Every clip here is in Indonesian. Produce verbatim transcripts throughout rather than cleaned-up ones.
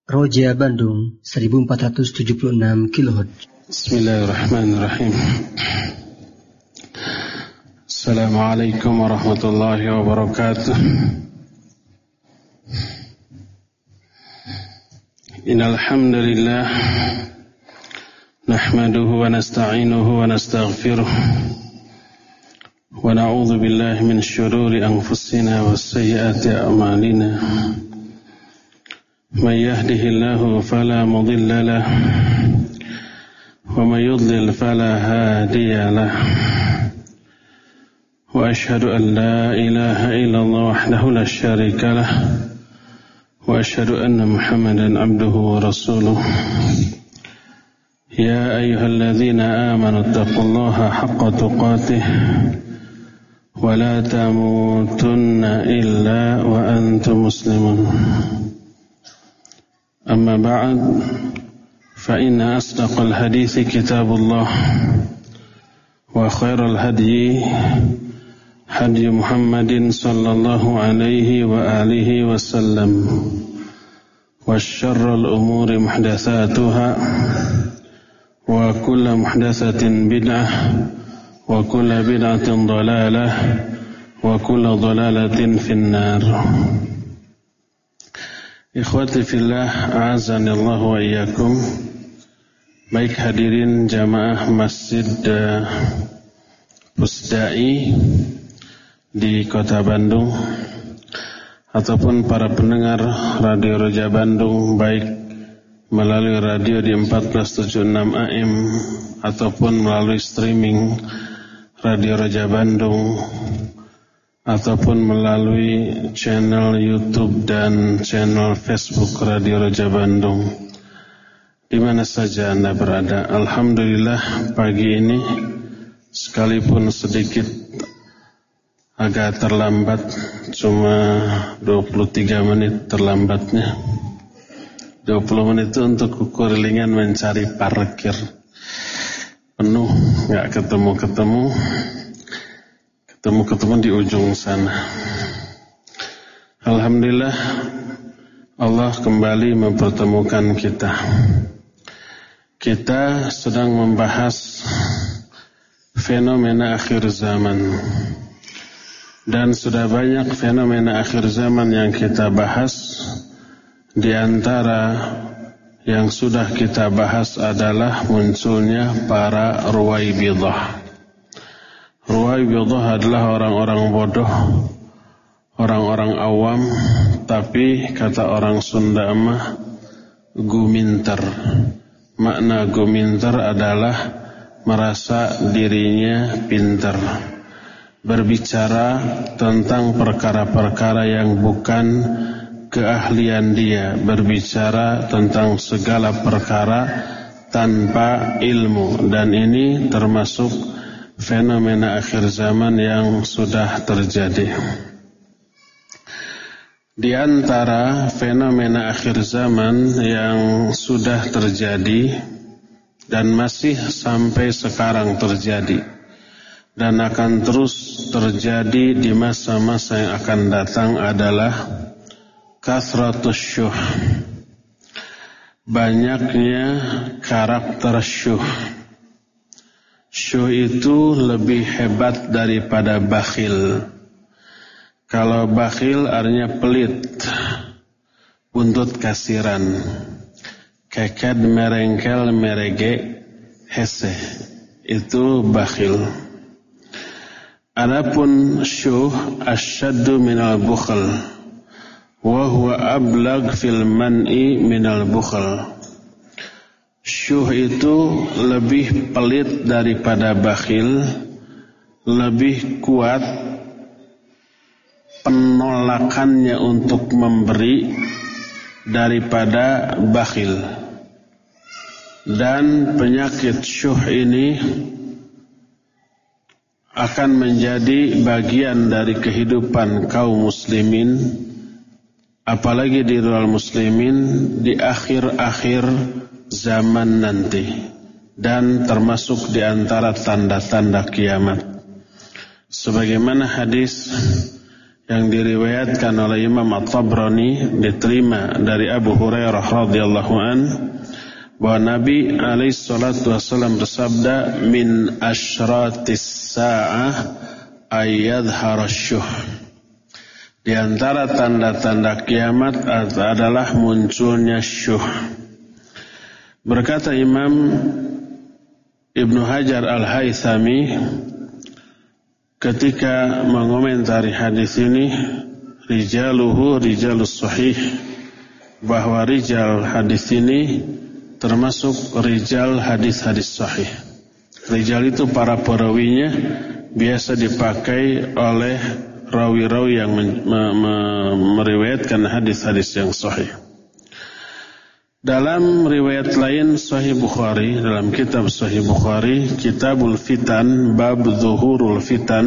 Roja Bandung seribu empat ratus tujuh puluh enam kilohertz. Bismillahirrahmanirrahim. Assalamualaikum warahmatullahi wabarakatuh. Innal hamdalillah nahmaduhu wa nasta'inuhu wa nastaghfiruh wa na'udzu billahi min shururi anfusina wa sayyiati a'malina. Man yahdihillahu fala mudilla lahu wa man yudlil fala hadiya lahu. Wa ashhadu an la ilaha illallah wahdahu la syarika lahu wa ashhadu anna Muhammadan abduhu wa rasuluh. Ya ayyuhalladzina amanu taqullaha haqqa tuqatih wa la tamutunna illa wa antum muslimun. Amma ba'd, fa inna asdaqal hadithi kitabullah wa khairal hadyi hadyi Muhammadin sallallahu alaihi wa alihi wa sallam wa syarral umuri muhdatsatuha wa kullu muhdatsatin bid'ah wa kullu bid'atin dhalalah wa kullu dhalalatin finnar. Ikhwati fillah, a'azanillahu wa iyyakum. Baik hadirin jamaah Masjid uh, Pusdai di Kota Bandung ataupun para pendengar Radio Roja Bandung, baik melalui radio di empat belas tujuh puluh enam A M ataupun melalui streaming Radio Roja Bandung ataupun melalui channel YouTube dan channel Facebook Radio Roja Bandung, di mana saja Anda berada. Alhamdulillah, pagi ini sekalipun sedikit agak terlambat, cuma dua puluh tiga menit terlambatnya. dua puluh menit itu untuk kekelilingan mencari parkir. Penuh, gak ketemu-ketemu. Ketemu-ketemu di ujung sana. Alhamdulillah, Allah kembali mempertemukan kita. Kita sedang membahas fenomena akhir zaman. Dan sudah banyak fenomena akhir zaman yang kita bahas. Di antara yang sudah kita bahas adalah munculnya para ruwaibidah. Ruwaibidah adalah orang-orang bodoh, orang-orang awam, tapi kata orang Sunda mah guminter. Makna guminter adalah merasa dirinya pintar, berbicara tentang perkara-perkara yang bukan keahlian dia, berbicara tentang segala perkara tanpa ilmu. Dan ini termasuk fenomena akhir zaman yang sudah terjadi. Di antara fenomena akhir zaman yang sudah terjadi dan masih sampai sekarang terjadi dan akan terus terjadi di masa-masa yang akan datang adalah kathratus syuh, banyaknya karakter syuh. Syuh itu lebih hebat daripada bakhil. Kalau bakhil artinya pelit, buntut kasiran, keked merengkel merege hese, itu bakhil. Adapun syuh asyaddu minal bukhl wa huwa ablag fil man'i minal bukhl. Syuh itu lebih pelit daripada bakhil, lebih kuat penolakannya untuk memberi daripada bakhil. Dan penyakit syuh ini akan menjadi bagian dari kehidupan kaum muslimin, apalagi di ruang muslimin di akhir-akhir zaman nanti, dan termasuk di antara tanda-tanda kiamat. Sebagaimana hadis yang diriwayatkan oleh Imam At-Tabrani diterima dari Abu Hurairah radhiyallahu an bahwa Nabi alaihi salatu wasallam bersabda, min asyratis sa'ah ayyadhhara syuh. Di antara tanda-tanda kiamat adalah munculnya syuh. Berkata Imam Ibnu Hajar Al-Haythami ketika mengomentari hadis ini, rijaluhu rijalus sahih, bahwa rijal hadis ini termasuk rijal hadis-hadis sahih. Rijal itu para perawinya biasa dipakai oleh rawi-rawi yang men- me- me- meriwayatkan hadis-hadis yang sahih. Dalam riwayat lain Sahih Bukhari, dalam kitab Sahih Bukhari, Kitabul Fitan, bab Zuhurul Fitan,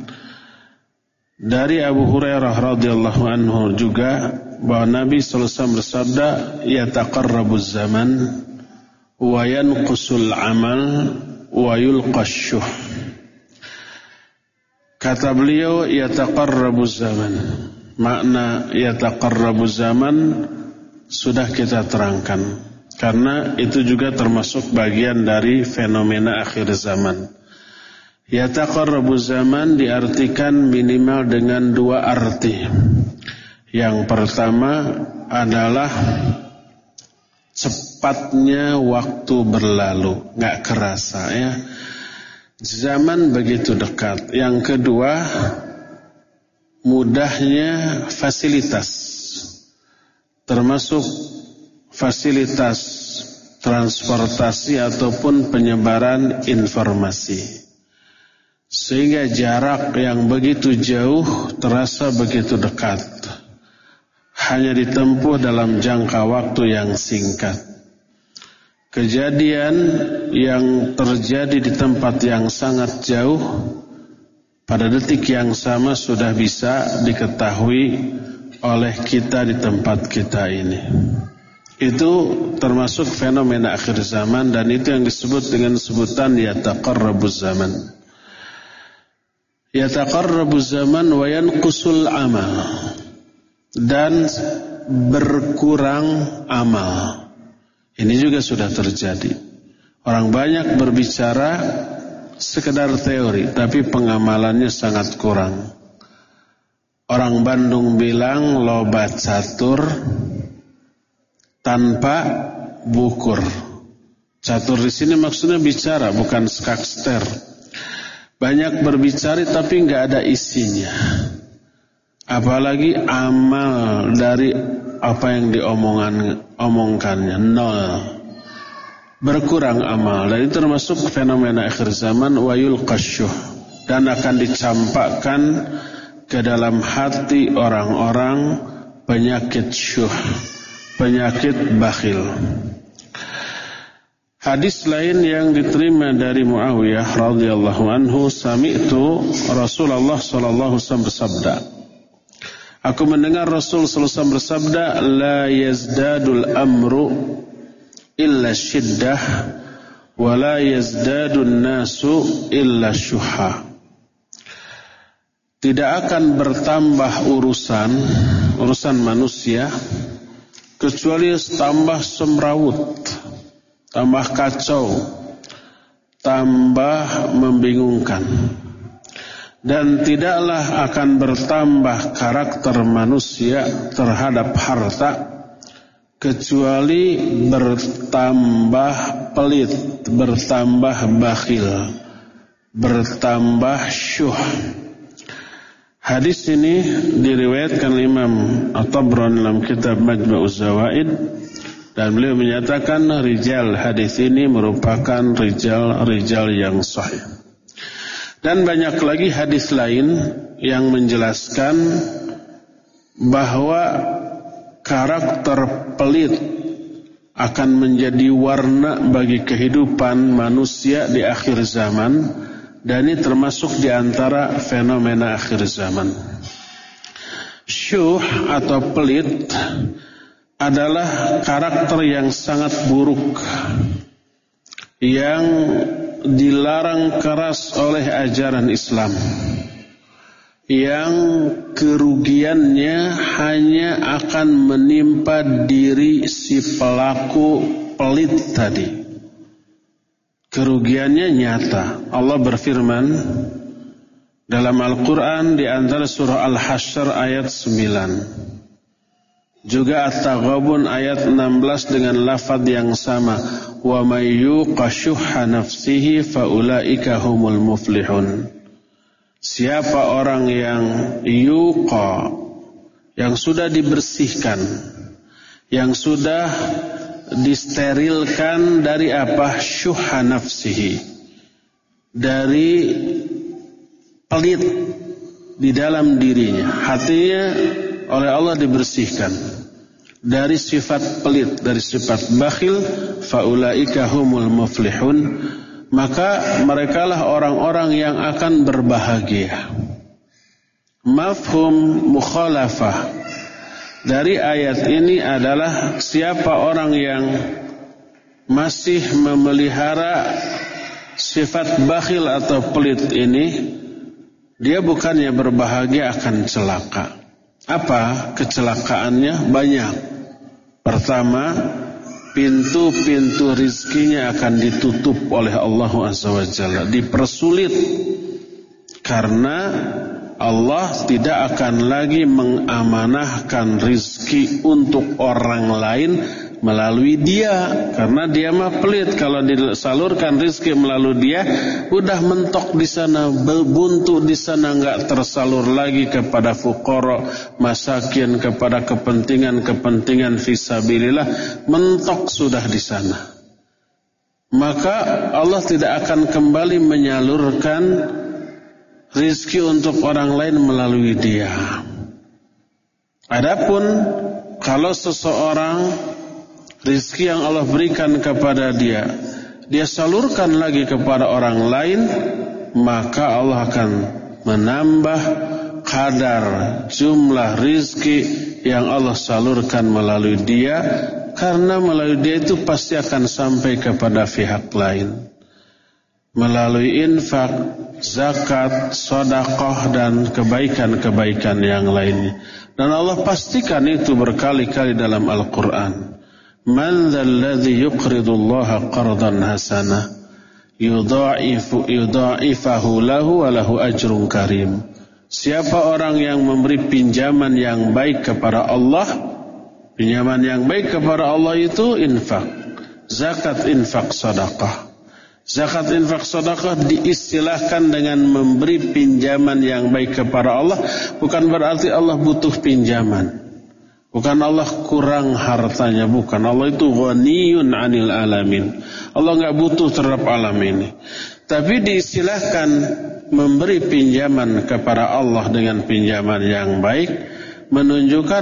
dari Abu Hurairah radhiyallahu anhu juga bahwa Nabi sallallahu alaihi wasallam bersabda, yataqarrabuz zaman wa yanqusul amal wa yulqash syuh. Kata beliau, yataqarrabuz zaman. Makna yataqarrabuz zaman sudah kita terangkan, karena itu juga termasuk bagian dari fenomena akhir zaman. Yataqarrabuz zaman diartikan minimal dengan dua arti. Yang pertama adalah cepatnya waktu berlalu, nggak kerasa ya. Zaman begitu dekat. Yang kedua, mudahnya fasilitas, termasuk fasilitas transportasi ataupun penyebaran informasi. Sehingga jarak yang begitu jauh terasa begitu dekat. Hanya ditempuh dalam jangka waktu yang singkat. Kejadian yang terjadi di tempat yang sangat jauh pada detik yang sama sudah bisa diketahui oleh kita di tempat kita ini. Itu termasuk fenomena akhir zaman, dan itu yang disebut dengan sebutan yataqarrabuz zaman. Yataqarrabuz zaman wa yanqusul amal, dan berkurang amal. Ini juga sudah terjadi. Orang banyak berbicara sekedar teori, tapi pengamalannya sangat kurang. Orang Bandung bilang loba catur tanpa bukur. Catur di sini maksudnya bicara, bukan skakster. Banyak berbicara tapi nggak ada isinya. Apalagi amal dari apa yang diomongan omongkannya nol. Berkurang amal, dan itu termasuk fenomena akhir zaman wa yulqasyuh, dan akan dicampakkan ke dalam hati orang-orang penyakit syuh, penyakit bakhil. Hadis lain yang diterima dari Muawiyah radhiyallahu anhu, sami'tu Rasulullah sallallahu alaihi wasallam bersabda, aku mendengar Rasul sallallahu alaihi wasallam bersabda, la yazdadul amru illa syiddah wa la yazdadun nasu illa syuhha. Tidak akan bertambah urusan urusan manusia kecuali tambah semrawut, tambah kacau, tambah membingungkan. Dan tidaklah akan bertambah karakter manusia terhadap harta kecuali bertambah pelit, bertambah bakhil, bertambah syuh. Hadis ini diriwayatkan Imam At-Tabrani dalam kitab Majma'uz Zawaid, dan beliau menyatakan rijal hadis ini merupakan rijal-rijal yang sahih. Dan banyak lagi hadis lain yang menjelaskan bahwa karakter pelit akan menjadi warna bagi kehidupan manusia di akhir zaman. Dan ini termasuk di antara fenomena akhir zaman. Syuh atau pelit adalah karakter yang sangat buruk, yang dilarang keras oleh ajaran Islam. yang kerugiannya hanya akan menimpa diri si pelaku pelit tadi. Kerugiannya nyata. Allah berfirman dalam Al-Quran di antara surah Al-Hasyr ayat sembilan. Juga At-Taghabun ayat enam belas dengan lafaz yang sama. Wa may yuqa syuhha nafsihi fa ulaika humul muflihun. Siapa orang yang yuqa, yang sudah dibersihkan, yang sudah disterilkan dari apa? Syuhha nafsihi, dari pelit di dalam dirinya, hatinya oleh Allah dibersihkan dari sifat pelit, dari sifat bakhil, faulaika humul muflihun, maka merekalah orang-orang yang akan berbahagia. Mafhum mukhalafah dari ayat ini adalah siapa orang yang masih memelihara sifat bakhil atau pelit ini, dia bukannya berbahagia, akan celaka. Apa kecelakaannya? Banyak. Pertama, pintu-pintu rizkinya akan ditutup oleh Allah Azza wa Jalla, dipersulit, karena Allah tidak akan lagi mengamanahkan rizki untuk orang lain melalui dia, karena dia mah pelit. Kalau disalurkan rizki melalui dia, udah mentok di sana, buntu di sana, nggak tersalur lagi kepada fuqara, masakin, kepada kepentingan-kepentingan fisabilillah, mentok sudah di sana. Maka Allah tidak akan kembali menyalurkan rizki untuk orang lain melalui dia. Adapun kalau seseorang rizki yang Allah berikan kepada dia, dia salurkan lagi kepada orang lain, maka Allah akan menambah kadar jumlah rizki yang Allah salurkan melalui dia, karena melalui dia itu pasti akan sampai kepada pihak lain melalui infak, zakat, sedekah, dan kebaikan-kebaikan yang lainnya. Dan Allah pastikan itu berkali-kali dalam Al-Quran. Man dzalladzi yuqridullaha qardan hasanah yudha'ifu yudha'ifahu lahu wa lahu ajrun karim. Siapa orang yang memberi pinjaman yang baik kepada Allah? Pinjaman yang baik kepada Allah itu infak, zakat, infak, sedekah. Zakat, infak, sedekah diistilahkan dengan memberi pinjaman yang baik kepada Allah, bukan berarti Allah butuh pinjaman. Bukan Allah kurang hartanya, bukan. Allah itu ghaniyun 'anil alamin. Allah enggak butuh terhadap alam ini. Tapi diistilahkan memberi pinjaman kepada Allah dengan pinjaman yang baik, menunjukkan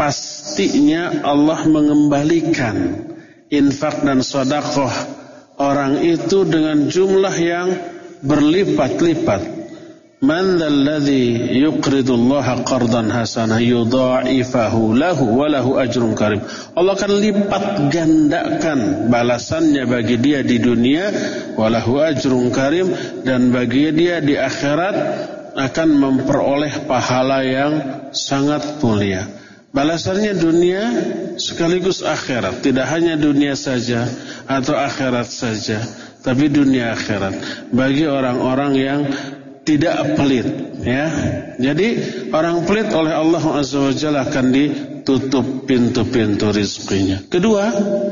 pastinya Allah mengembalikan infak dan sedekah orang itu dengan jumlah yang berlipat-lipat. Man dzalladzi yuqridullaha qardan hasanah yudha'ifahu lahu wa lahu ajrun karim. Allah akan lipat gandakan balasannya bagi dia di dunia, wa lahu ajrun karim, dan bagi dia di akhirat akan memperoleh pahala yang sangat mulia. Balasannya dunia sekaligus akhirat, tidak hanya dunia saja atau akhirat saja, tapi dunia akhirat bagi orang-orang yang tidak pelit, ya. Jadi orang pelit oleh Allah Azza wa Jalla akan ditutup pintu-pintu rizkinya. Kedua,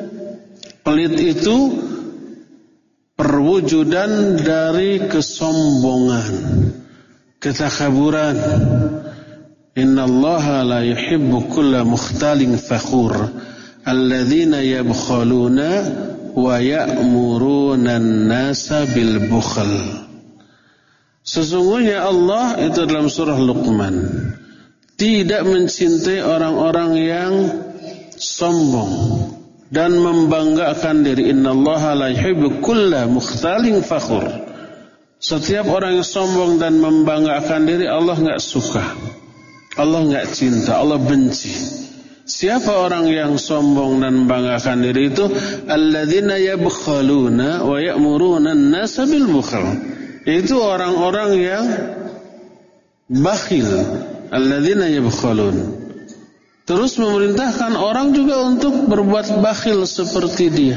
pelit itu perwujudan dari kesombongan, ketakabburan. Innallaha la yuhibbu kulla mukhtalin fakhur alladzina yabkhaluna wa ya'muruna an-nasa bil bukhl. Sesungguhnya Allah, itu dalam surah Luqman, tidak mencintai orang-orang yang sombong dan membanggakan diri. Innallaha la yuhibbu kulla mukhtalin fakhur. Setiap orang yang sombong dan membanggakan diri, Allah enggak suka, Allah enggak cinta, Allah benci. Siapa orang yang sombong dan membanggakan diri itu? Alladzina yabkhaluna wa ya'muruna an-nasa bil bukhl. Itu orang-orang yang bakhil, alladzina yabkhalun. Terus memerintahkan orang juga untuk berbuat bakhil seperti dia.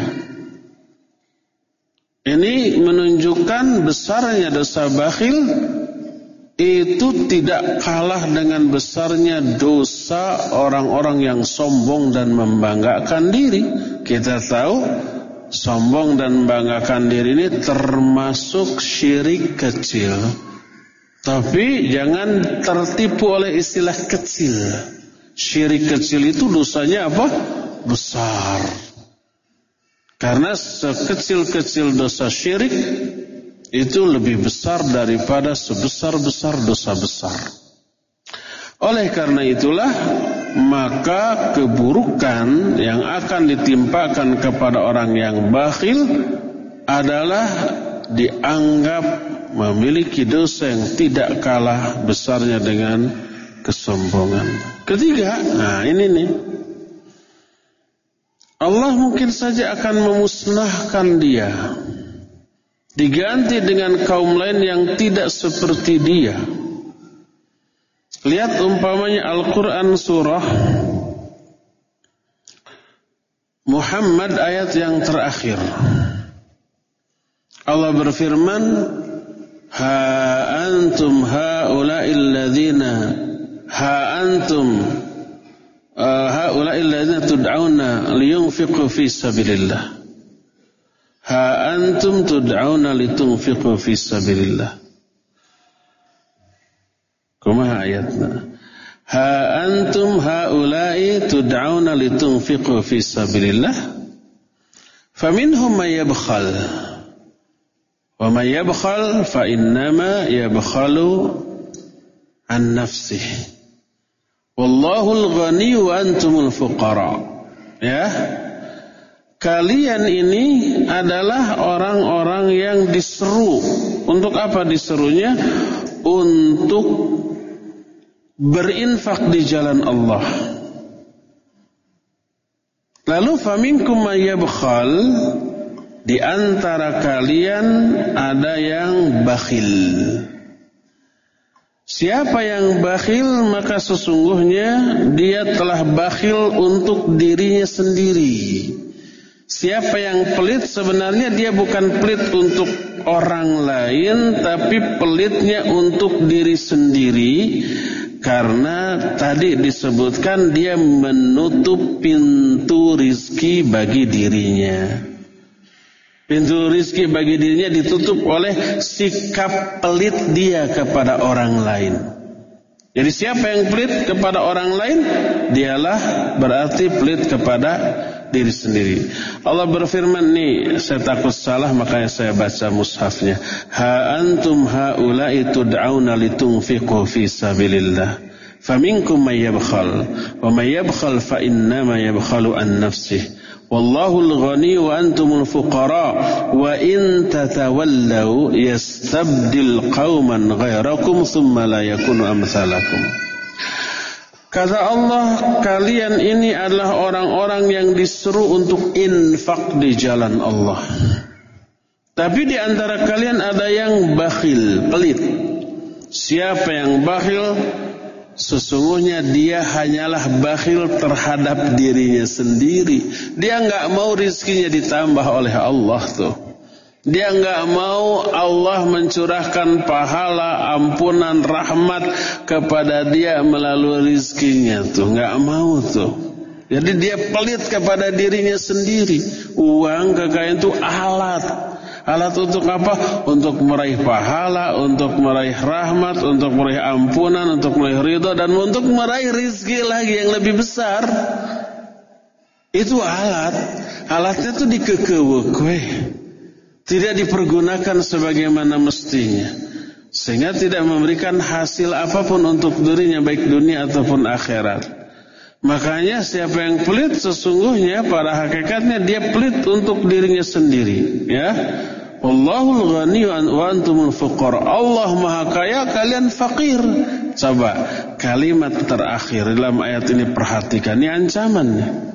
Ini menunjukkan besarnya dosa bakhil itu tidak kalah dengan besarnya dosa orang-orang yang sombong dan membanggakan diri. Kita tahu sombong dan membanggakan diri ini termasuk syirik kecil. Tapi jangan tertipu oleh istilah kecil. Syirik kecil itu dosanya apa? Besar. Karena sekecil-kecil dosa syirik itu lebih besar daripada sebesar-besar dosa besar. Oleh karena itulah, maka keburukan yang akan ditimpakan kepada orang yang bakhil adalah dianggap memiliki dosa yang tidak kalah besarnya dengan kesombongan. Ketiga, nah ini nih, Allah mungkin saja akan memusnahkan dia, diganti dengan kaum lain yang tidak seperti dia. Lihat umpamanya Al-Quran surah Muhammad ayat yang terakhir. Allah berfirman, ha antum haula'il ladzina ha antum uh, haula'il ladzina tud'auna liyunfiqu fi sabilillah. Ha antum tud'auna litunfiqu fi sabilillah. Kumaha ayatna? Ha antum haula'i tud'auna litunfiqu fi sabilillah. Faminhum may yabkhal. Wa may yabkhal fa innama yabkhalu an nafsihi. Wallahul ghani wa antumul fuqara. Ya. Kalian ini adalah orang-orang yang diseru. Untuk apa diserunya? Untuk berinfak di jalan Allah. Lalu faminkum may yabkhal, di antara kalian ada yang bakhil. Siapa yang bakhil, maka sesungguhnya dia telah bakhil untuk dirinya sendiri. Siapa yang pelit, sebenarnya dia bukan pelit untuk orang lain, tapi pelitnya untuk diri sendiri. Karena tadi disebutkan dia menutup pintu rizki bagi dirinya. Pintu rizki bagi dirinya ditutup oleh sikap pelit dia kepada orang lain. Jadi siapa yang pelit kepada orang lain, dialah berarti pelit kepada diri sendiri. Allah berfirman, nih saya takut salah makanya saya baca mushafnya. Ha antum haula'i tud'auna litunfiqu fi sabilillah. Faminkum may yabkhal wa may yabkhal fa innama yabkhalu an nafsihi. Wallahul ghani wa antumul fuqara wa in tatawallaw yastabdil qauman ghairakum thumma la yakunu amsalakum. Kata Allah, kalian ini adalah orang-orang yang disuruh untuk infak di jalan Allah. Tapi di antara kalian ada yang bakhil, pelit. Siapa yang bakhil? Sesungguhnya dia hanyalah bakhil terhadap dirinya sendiri. Dia enggak mau rizkinya ditambah oleh Allah tuh. Dia enggak mau Allah mencurahkan pahala, ampunan, rahmat kepada dia melalui rizkinya tuh. Enggak mau tuh. Jadi dia pelit kepada dirinya sendiri. Uang, kekayaan itu alat. Alat untuk apa? Untuk meraih pahala, untuk meraih rahmat, untuk meraih ampunan, untuk meraih ridha, dan untuk meraih rizki lagi yang lebih besar. Itu alat. Alatnya itu dikekewekwe. Tidak dipergunakan sebagaimana mestinya. Sehingga tidak memberikan hasil apapun untuk dirinya, baik dunia ataupun akhirat. Makanya siapa yang pelit, sesungguhnya pada hakikatnya dia pelit untuk dirinya sendiri. Ya, Allahul ghani wa antumul fuqara. Allah maha kaya, kalian fakir. Coba kalimat terakhir dalam ayat ini perhatikan. Ini ancaman.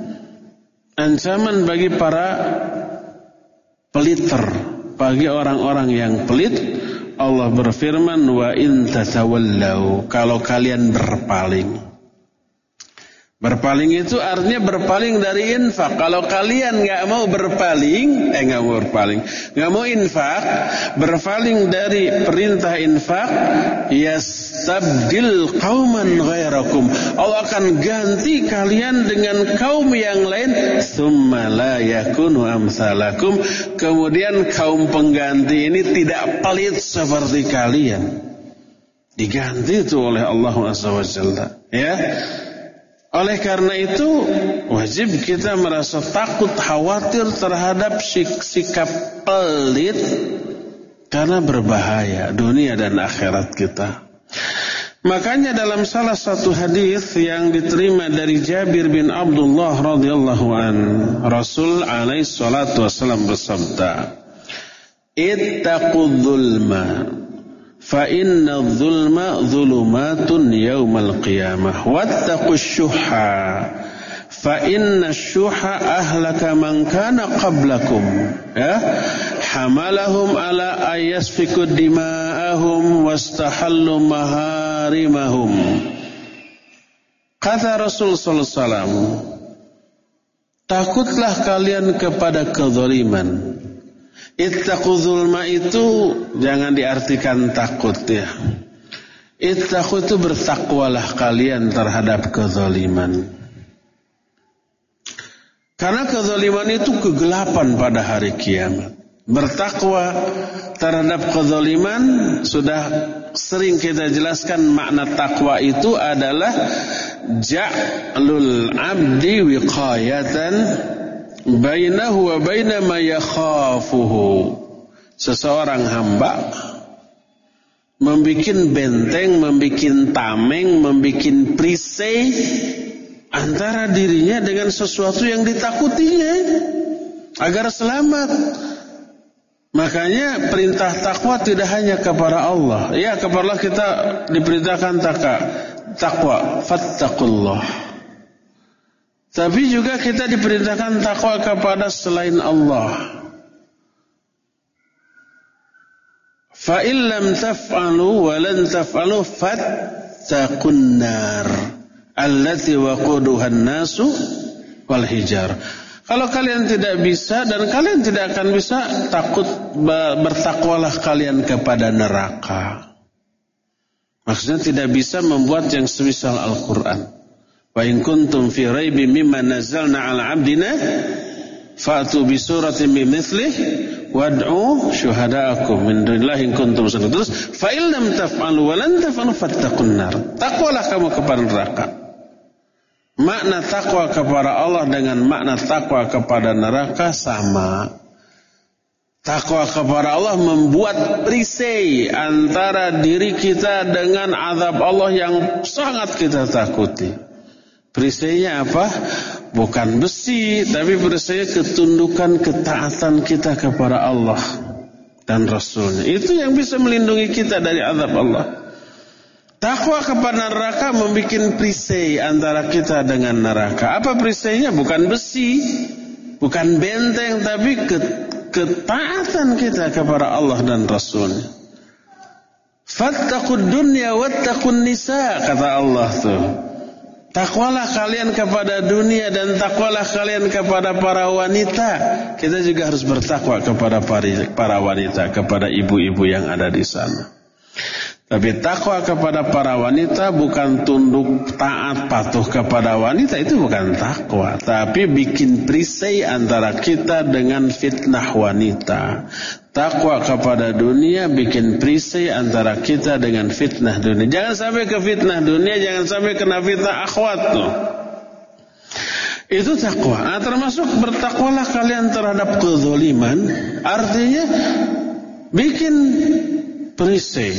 Ancaman bagi para peliter, bagi orang-orang yang pelit. Allah berfirman, wa in tatawallau, kalau kalian berpaling. Berpaling itu artinya berpaling dari infak. Kalau kalian nggak mau berpaling, eh nggak mau berpaling, nggak mau infak, berpaling dari perintah infak, yastabdil qauman ghairakum. Allah akan ganti kalian dengan kaum yang lain. Tsumma la yakunu amsalakum. Kemudian kaum pengganti ini tidak pelit seperti kalian. Diganti itu oleh Allah Azza wa Jalla. Ya. Oleh karena itu wajib kita merasa takut, khawatir terhadap sik- sikap pelit, karena berbahaya dunia dan akhirat kita. Makanya dalam salah satu hadis yang diterima dari Jabir bin Abdullah radhiyallahu an, Rasul alaihi salatu wasallam bersabda, "Ittaqudz zulma fa inna dzulma dzulumatun yaumal qiyamah wattaqus syuhha fa inna syuhha ahlaka man kana qablakum ya hamalahum ala ayasfiku dima'ahum wastahallu maharimahum." Kata Rasul sallallahu alaihi wasallam, takutlah kalian kepada kezaliman. Ittaqu zulma itu jangan diartikan takut ya. Ittaqu itu bertakwalah kalian terhadap kezaliman. Karena kezaliman itu kegelapan pada hari kiamat. Bertakwa terhadap kezaliman sudah sering kita jelaskan, makna takwa itu adalah ja'lul abdi wiqayatan bainahu wa baina ma yakhafuhu. Seseorang hamba membikin benteng, membikin tameng, membikin perisai antara dirinya dengan sesuatu yang ditakutinya agar selamat. Makanya perintah takwa tidak hanya kepada Allah. Ya, kepada Allah kita diperintahkan takwa, fattaqullah. Tapi juga kita diperintahkan takwa kepada selain Allah. Fa illam taf'alu wa lan taf'alu fattaqun nar allati waquduha an-nasu wal hijar. Kalau kalian tidak bisa dan kalian tidak akan bisa, takut bertakwalah kalian kepada neraka. Maksudnya tidak bisa membuat yang semisal Al-Qur'an. Wa in kuntum fi raibin mimma nazzalna 'ala 'abdina fa'tu bi suratin min mithlihi wad'u syuhada'akum min dunillahi in kuntum shadiqin. Terus fa in lam taf'alu wa lan taf'alu fattaqun nar. Takwalah kamu kepada neraka. Makna takwa kepada Allah dengan makna takwa kepada neraka sama. Takwa kepada Allah membuat perisai antara diri kita dengan azab Allah yang sangat kita takuti. Perisainya apa? Bukan besi, tapi perisainya ketundukan, ketaatan kita kepada Allah dan Rasulnya. Itu yang bisa melindungi kita dari azab Allah. Takwa kepada neraka membuat perisai antara kita dengan neraka. Apa perisainya? Bukan besi, bukan benteng, tapi ketaatan kita kepada Allah dan Rasulnya. Fattaqud dunya wattaqun nisa, kata Allah tuh. Takwalah kalian kepada dunia dan takwalah kalian kepada para wanita. Kita juga harus bertakwa kepada para wanita, kepada ibu-ibu yang ada di sana. Tapi takwa kepada para wanita bukan tunduk taat patuh kepada wanita, itu bukan takwa. Tapi bikin perisai antara kita dengan fitnah wanita. Takwa kepada dunia bikin perisai antara kita dengan fitnah dunia. Jangan sampai ke fitnah dunia, jangan sampai kena fitnah akhwat tuh. Itu takwa. Nah, termasuk bertakwalah kalian terhadap kezaliman. Artinya bikin perisai,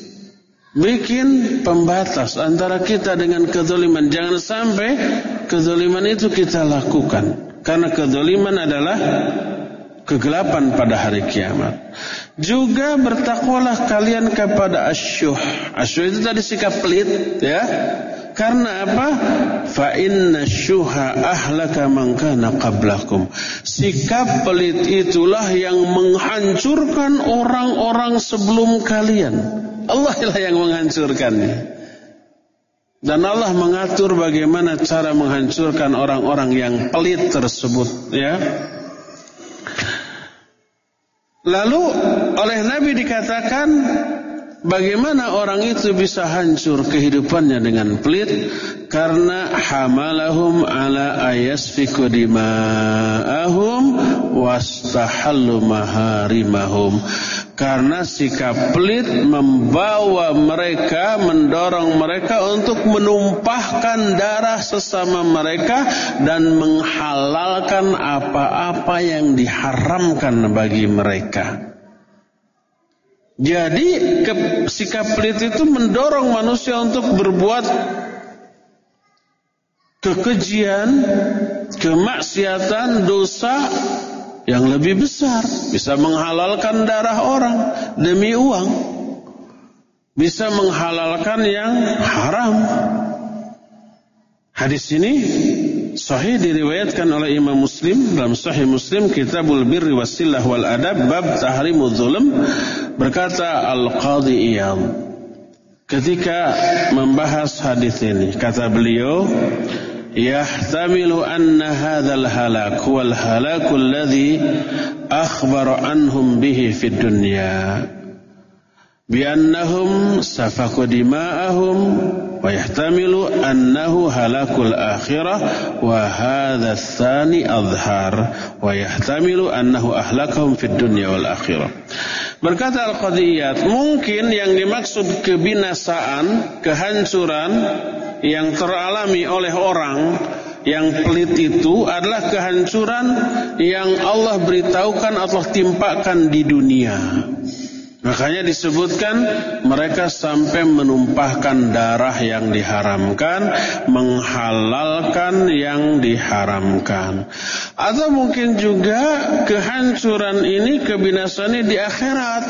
bikin pembatas antara kita dengan kezaliman. Jangan sampai kezaliman itu kita lakukan. Karena kezaliman adalah kegelapan pada hari kiamat. Juga bertakwalah kalian kepada asyuh. Asyuh itu tadi sikap pelit, ya. Karena apa? Fa inna syuha ahlaka man kana qablakum. Sikap pelit itulah yang menghancurkan orang-orang sebelum kalian. Allah lah yang menghancurkannya. Dan Allah mengatur bagaimana cara menghancurkan orang-orang yang pelit tersebut, ya. Lalu oleh Nabi dikatakan, bagaimana orang itu bisa hancur kehidupannya dengan pelit? Karena hamalahum ala ayasfiku dima'ahum wastahallu maharimahum. Karena sikap pelit membawa mereka, mendorong mereka untuk menumpahkan darah sesama mereka dan menghalalkan apa-apa yang diharamkan bagi mereka. Jadi sikap pelit itu mendorong manusia untuk berbuat kekejian, kemaksiatan, dosa yang lebih besar. Bisa menghalalkan darah orang demi uang, bisa menghalalkan yang haram. Hadis ini sahih diriwayatkan oleh Imam Muslim dalam Sahih Muslim Kitabul Birri Wasillah wal Adab bab tahrimudz zulm. Berkata Al-Qadhi Iyad ketika membahas hadis ini, kata beliau, yahtamilu anna hadzal halak wal halakul ladzi akhbara anhum bihi fid dunya bi annahum safaku dima'ahum wa yahtamilu annahu halakul akhirah wa hadza tsani adhhar wa yahtamilu annahu ahlakahum fid dunya wal akhirah. Berkata Al-Qadiyat, mungkin yang dimaksud kebinasaan, kehancuran yang teralami oleh orang yang pelit itu adalah kehancuran yang Allah beritahukan atau timpakan di dunia. Makanya disebutkan mereka sampai menumpahkan darah yang diharamkan, menghalalkan yang diharamkan. Atau mungkin juga kehancuran ini, kebinasaan ini di akhirat.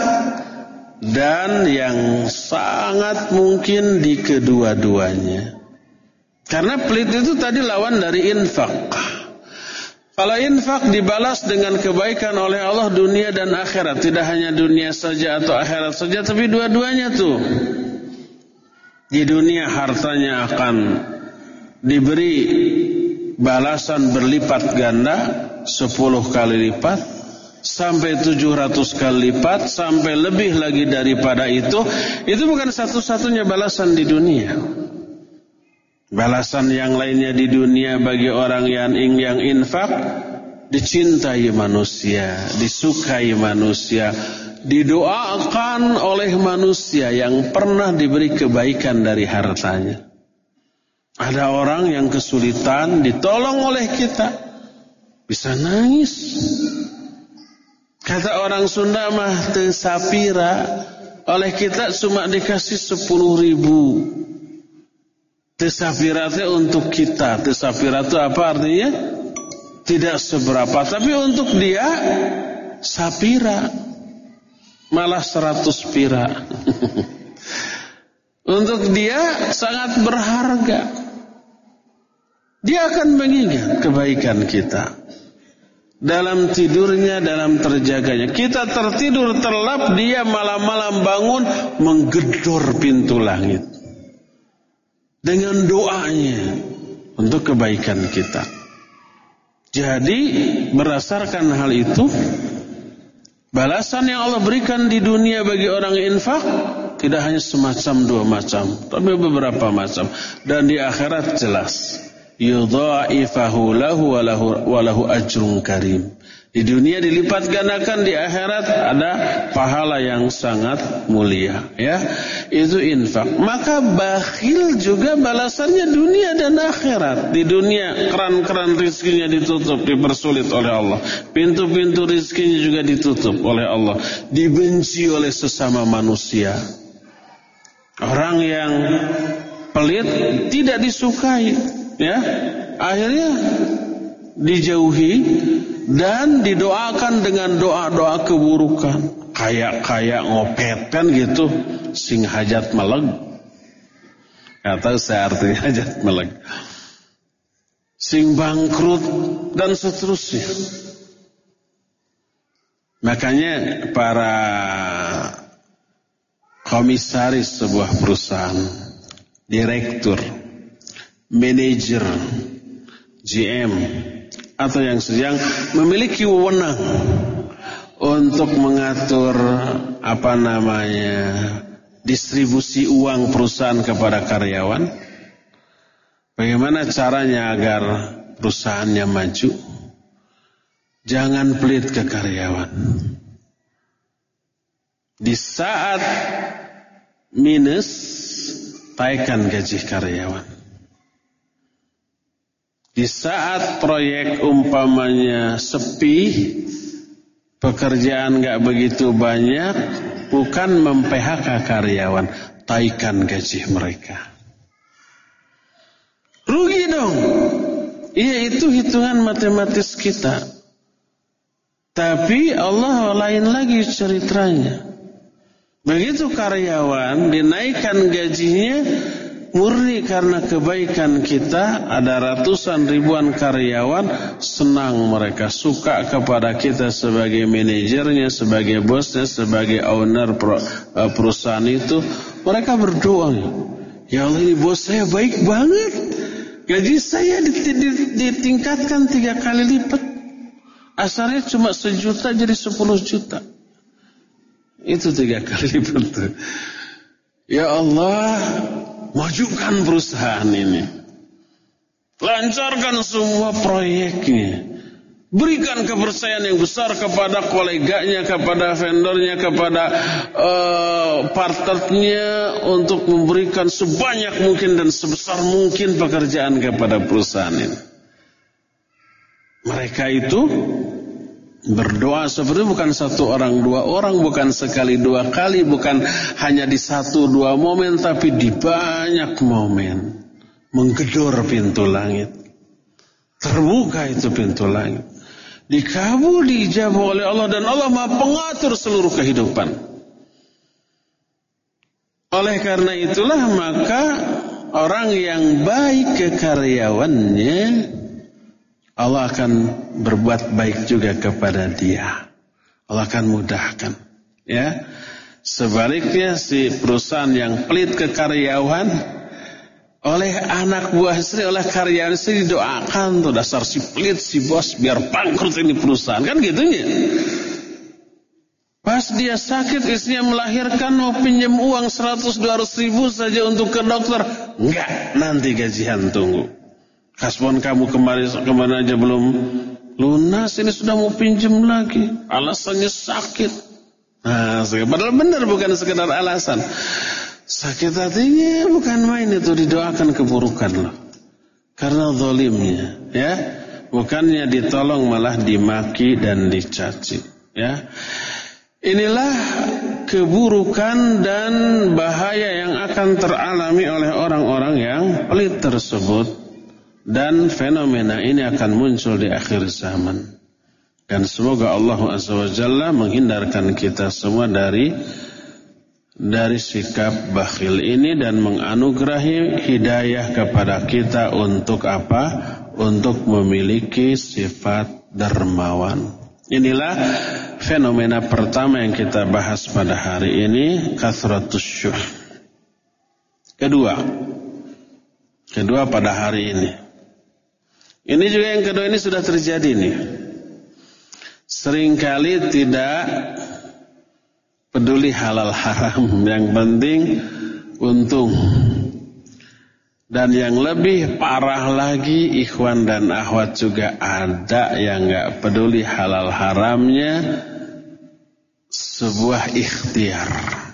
Dan yang sangat mungkin di kedua-duanya. Karena pelit itu tadi lawan dari infak. Kalau infak dibalas dengan kebaikan oleh Allah dunia dan akhirat. Tidak hanya dunia saja atau akhirat saja, tapi dua-duanya tuh. Di dunia hartanya akan diberi balasan berlipat ganda, sepuluh kali lipat, sampai tujuh ratus kali lipat, sampai lebih lagi daripada itu. Itu bukan satu-satunya balasan di dunia. Balasan yang lainnya di dunia bagi orang yang yang infak, dicintai manusia, disukai manusia, didoakan oleh manusia yang pernah diberi kebaikan dari hartanya. Ada orang yang kesulitan, ditolong oleh kita, bisa nangis. Kata orang Sunda mah teu sapira, oleh kita cuma dikasih sepuluh ribu. Tesapira itu untuk kita. Tesapira itu apa artinya? Tidak seberapa. Tapi untuk dia sapira, malah seratus pira. Untuk dia sangat berharga. Dia akan mengingat kebaikan kita. Dalam tidurnya, dalam terjaganya. Kita tertidur terlap, dia malam-malam bangun menggedor pintu langit. Dengan doanya untuk kebaikan kita. Jadi berdasarkan hal itu, balasan yang Allah berikan di dunia bagi orang infak tidak hanya semacam dua macam, tapi beberapa macam. Dan di akhirat jelas, yudha'ifahu lahu wa lahu wa lahu ajrun karim. Di dunia dilipat gandakan, di akhirat ada pahala yang sangat mulia, ya. Itu infak. Maka bakhil juga balasannya dunia dan akhirat. Di dunia keran-keran rizkinya ditutup, dipersulit oleh Allah. Pintu-pintu rizkinya juga ditutup oleh Allah. Dibenci oleh sesama manusia. Orang yang pelit tidak disukai, ya. Akhirnya dijauhi dan didoakan dengan doa-doa keburukan. Kayak-kayak ngopet kan gitu, sing hajat meleg. Gak tahu saya artinya hajat melek. Sing bangkrut dan seterusnya. Makanya para komisaris sebuah perusahaan, direktur, manajer, G M atau yang sedang memiliki wewenang untuk mengatur apa namanya distribusi uang perusahaan kepada karyawan. Bagaimana caranya agar perusahaannya maju? Jangan pelit ke karyawan. Di saat minus, taikkan gaji karyawan. Di saat proyek umpamanya sepi, pekerjaan gak begitu banyak, bukan mem-P H K karyawan, taikkan gaji mereka. Rugi dong. Iya, itu hitungan matematis kita. Tapi Allah lain lagi ceritanya. Begitu karyawan dinaikkan gajinya murni karena kebaikan kita, ada ratusan ribuan karyawan senang, mereka suka kepada kita sebagai manajernya, sebagai bosnya, sebagai owner perusahaan itu. Mereka berdoa, ya Allah, ini bos saya baik banget, gaji saya ditingkatkan tiga kali lipat. Asalnya cuma sejuta jadi sepuluh juta. Itu tiga kali lipat. Ya Allah, majukan perusahaan ini. Lancarkan semua proyeknya. Berikan kepercayaan yang besar kepada koleganya, kepada vendornya, kepada uh, partnernya untuk memberikan sebanyak mungkin dan sebesar mungkin pekerjaan kepada perusahaan ini. Mereka itu berdoa seperti bukan satu orang, dua orang, bukan sekali dua kali, bukan hanya di satu dua momen, tapi di banyak momen. Menggedor pintu langit. Terbuka itu pintu langit. Dikabul, diijabah oleh Allah, dan Allah Maha pengatur seluruh kehidupan. Oleh karena itulah maka orang yang baik ke karyawannya, Allah akan berbuat baik juga kepada dia. Allah akan mudahkan. Ya. Sebaliknya si perusahaan yang pelit ke karyawan, oleh anak buah istri, oleh karyawan istri didoakan tuh, dasar si pelit, si bos, biar bangkrut ini perusahaan. Kan gitunya. Pas dia sakit, istrinya melahirkan, mau pinjam uang seratus dua ratus ribu saja untuk ke dokter. Enggak, nanti gajian tunggu. Kasbon kamu kemarin kemana aja belum lunas, ini sudah mau pinjam lagi. Alasannya sakit. Nah, padahal benar bukan sekedar alasan. Sakit hatinya bukan main, itu didoakan keburukan loh. Karena zalimnya, ya. Bukannya ditolong malah dimaki dan dicaci, ya. Inilah keburukan dan bahaya yang akan teralami oleh orang-orang yang pelit tersebut. Dan fenomena ini akan muncul di akhir zaman. Dan semoga Allah Azza wa Jalla menghindarkan kita semua dari dari sikap bakhil ini dan menganugerahi hidayah kepada kita untuk apa? Untuk memiliki sifat dermawan. Inilah fenomena pertama yang kita bahas pada hari ini, kathratus syuh. Kedua, kedua pada hari ini. Ini juga yang kedua ini sudah terjadi nih. Seringkali tidak peduli halal haram, yang penting untung. Dan yang lebih parah lagi, ikhwan dan akhwat juga ada yang gak peduli halal haramnya, sebuah ikhtiar.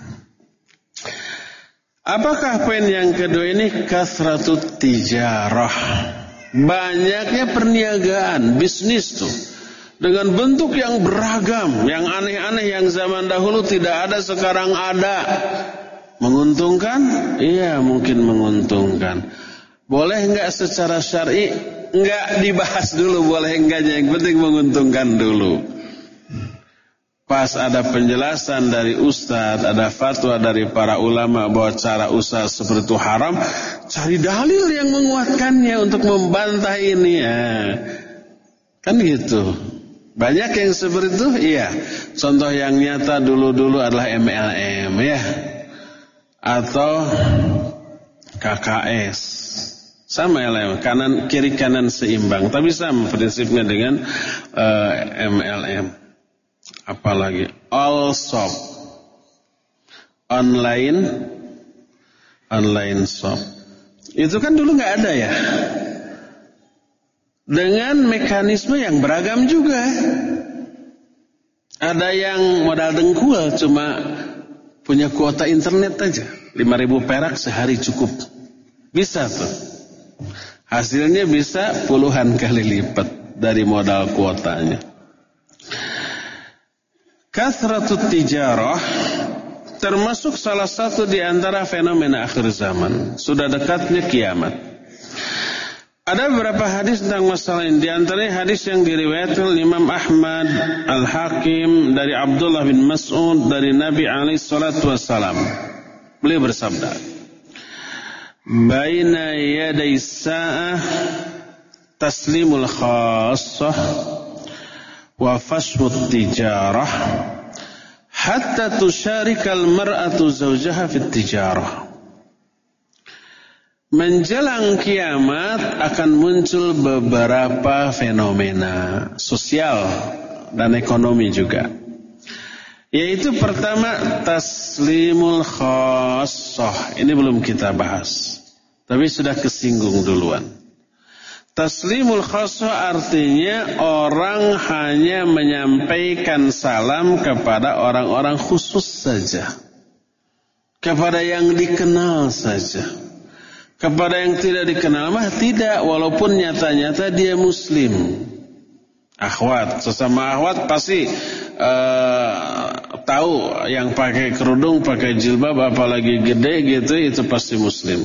Apakah poin yang kedua ini? Kathratut tijarah. Banyaknya perniagaan, bisnis tuh. Dengan bentuk yang beragam, yang aneh-aneh, yang zaman dahulu tidak ada, sekarang ada. Menguntungkan? Iya, mungkin menguntungkan. Boleh enggak secara syar'i? Enggak dibahas dulu, boleh enggaknya. Yang penting menguntungkan dulu. Pas ada penjelasan dari ustadz, ada fatwa dari para ulama bahwa cara usaha seperti itu haram, cari dalil yang menguatkannya untuk membantah ini ya. Kan gitu. Banyak yang seperti itu, iya. Contoh yang nyata dulu-dulu adalah M L M ya. Atau K K S. Sama L M, kanan kiri kanan seimbang, tapi sama prinsipnya dengan uh, M L M. Apalagi all shop. Online online shop. Itu kan dulu enggak ada ya. Dengan mekanisme yang beragam juga. Ada yang modal dengkul cuma punya kuota internet aja, lima ribu perak sehari cukup. Bisa tuh. Hasilnya bisa puluhan kali lipat dari modal kuotanya. Kathratut tijarah termasuk salah satu di antara fenomena akhir zaman. Sudah dekatnya kiamat. Ada beberapa hadis tentang masalah ini. Di antaranya hadis yang diriwayatkan Imam Ahmad, Al-Hakim dari Abdullah bin Mas'ud dari Nabi alaihi salatu wassalam. Beliau bersabda, "Baina yaday sa'ah taslimul khassah wa fashwut tijarah hatta tusharikal mar'atu zawjaha fit tijarah." Menjelang kiamat akan muncul beberapa fenomena sosial dan ekonomi juga. Yaitu pertama taslimul khassah. Ini belum kita bahas, tapi sudah kesinggung duluan. Taslimul khassah artinya orang hanya menyampaikan salam kepada orang-orang khusus saja, kepada yang dikenal saja. Kepada yang tidak dikenal mah tidak, walaupun nyata-nyata dia muslim. Akhwat, sesama akhwat pasti uh, tahu yang pakai kerudung, pakai jilbab, apalagi gede gitu, itu pasti muslim.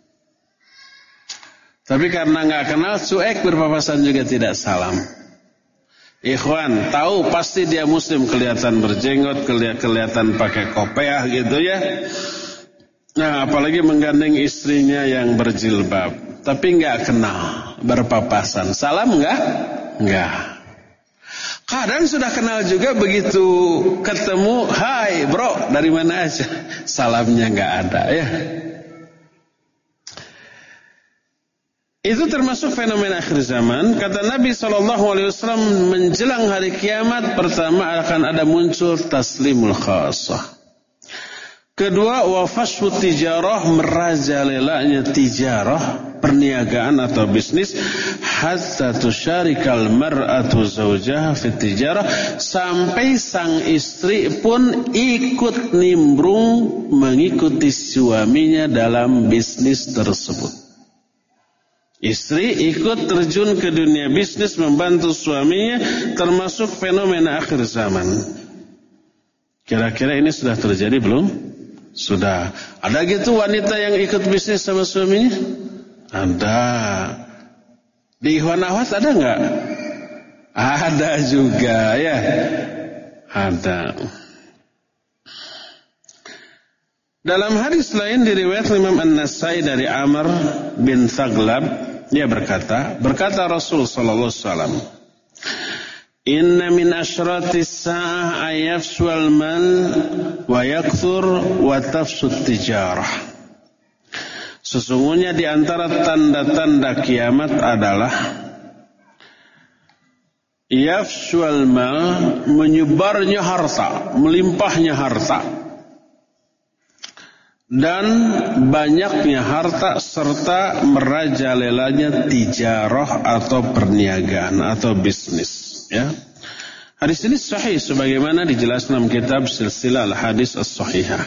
Tapi karena nggak kenal, cuek berpapasan juga tidak salam. Ikhwan, tahu pasti dia muslim, kelihatan berjenggot, kelihatan pakai kopiah gitu ya. Nah, apalagi menggandeng istrinya yang berjilbab, tapi nggak kenal, berpapasan. Salam nggak? Nggak. Kadang sudah kenal juga, begitu ketemu, hai bro, dari mana aja? Salamnya nggak ada ya. Itu termasuk fenomena akhir zaman. Kata Nabi shallallahu alaihi wasallam, menjelang hari kiamat pertama akan ada muncul taslimul khassah. Kedua, wafashu tijarah, merajalelanya tijarah, perniagaan atau bisnis, hatta tusyarikal mar'atu zawjaha fit tijarah, sampai sang istri pun ikut nimbrung mengikuti suaminya dalam bisnis tersebut. Istri ikut terjun ke dunia bisnis membantu suaminya, termasuk fenomena akhir zaman. Kira-kira ini sudah terjadi belum? Sudah. Ada gitu wanita yang ikut bisnis sama suaminya? Ada. Di Ikhwan Akhwat ada enggak? Ada juga ya. Ada. Dalam hadis lain diriwayatkan Imam An-Nasai dari Amr bin Thaglab, dia berkata, berkata Rasul sallallahu alaihi wasallam, "Inna min asyratis sa'ah ayafswal mal wa yakthur wa tafsud tijarah." Sesungguhnya di antara tanda-tanda kiamat adalah yafswal mal, menyebarnya harta, melimpahnya harta, dan banyaknya harta serta merajalelanya tijarah atau perniagaan atau bisnis. Ya. Hadis ini sahih sebagaimana dijelaskan dalam kitab Silsilah Al-Hadis As-Sahihah.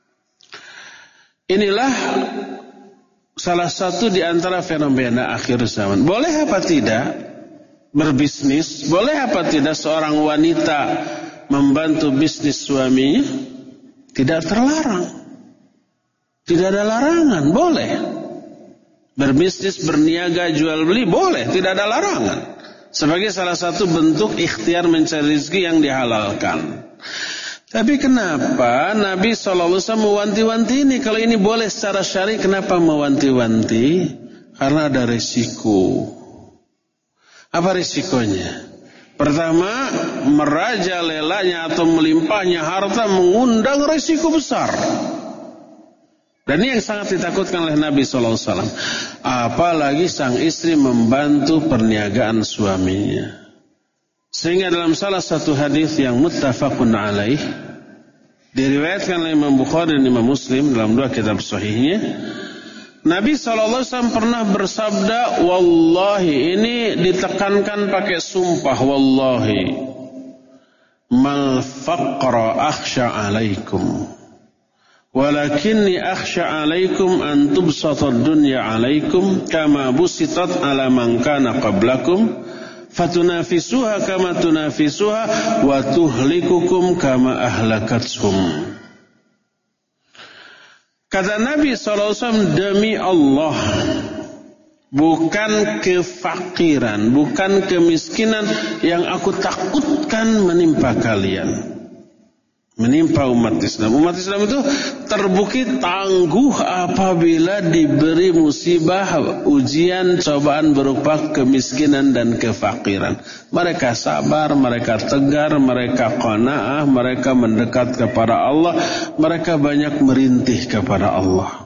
Inilah salah satu di antara fenomena akhir zaman. Boleh apa tidak berbisnis? Boleh apa tidak seorang wanita membantu bisnis suaminya? Tidak terlarang. Tidak ada larangan, boleh. Berbisnis, berniaga, jual beli boleh, tidak ada larangan. Sebagai salah satu bentuk ikhtiar mencari rezeki yang dihalalkan. Tapi kenapa Nabi shallallahu alaihi wasallam mewanti-wanti ini? Kalau ini boleh secara syar'i, kenapa mewanti-wanti? Karena ada risiko. Apa risikonya? Pertama, merajalelanya atau melimpahnya harta mengundang risiko besar. Dan ini yang sangat ditakutkan oleh Nabi shallallahu alaihi wasallam. Apalagi sang istri membantu perniagaan suaminya. Sehingga dalam salah satu hadis yang muttafaqun alaih, diriwayatkan oleh Imam Bukhari dan Imam Muslim dalam dua kitab sahihnya, Nabi shallallahu alaihi wasallam pernah bersabda, wallahi, ini ditekankan pakai sumpah, wallahi, mal faqra akhsha alaikum, walakinni akhsha alaikum an tubsata dunya alaikum kama busitat ala man kana qablakum fatunafisuha kama tunafisuha wa tuhlikukum kama ahlakatsum. Kata Nabi shallallahu alaihi wasallam, demi Allah, bukan kefakiran, bukan kemiskinan yang aku takutkan menimpa kalian, menimpa umat Islam. Umat Islam itu terbukti tangguh apabila diberi musibah, ujian, cobaan berupa kemiskinan dan kefakiran. Mereka sabar, mereka tegar, mereka qanaah, mereka mendekat kepada Allah, mereka banyak merintih kepada Allah.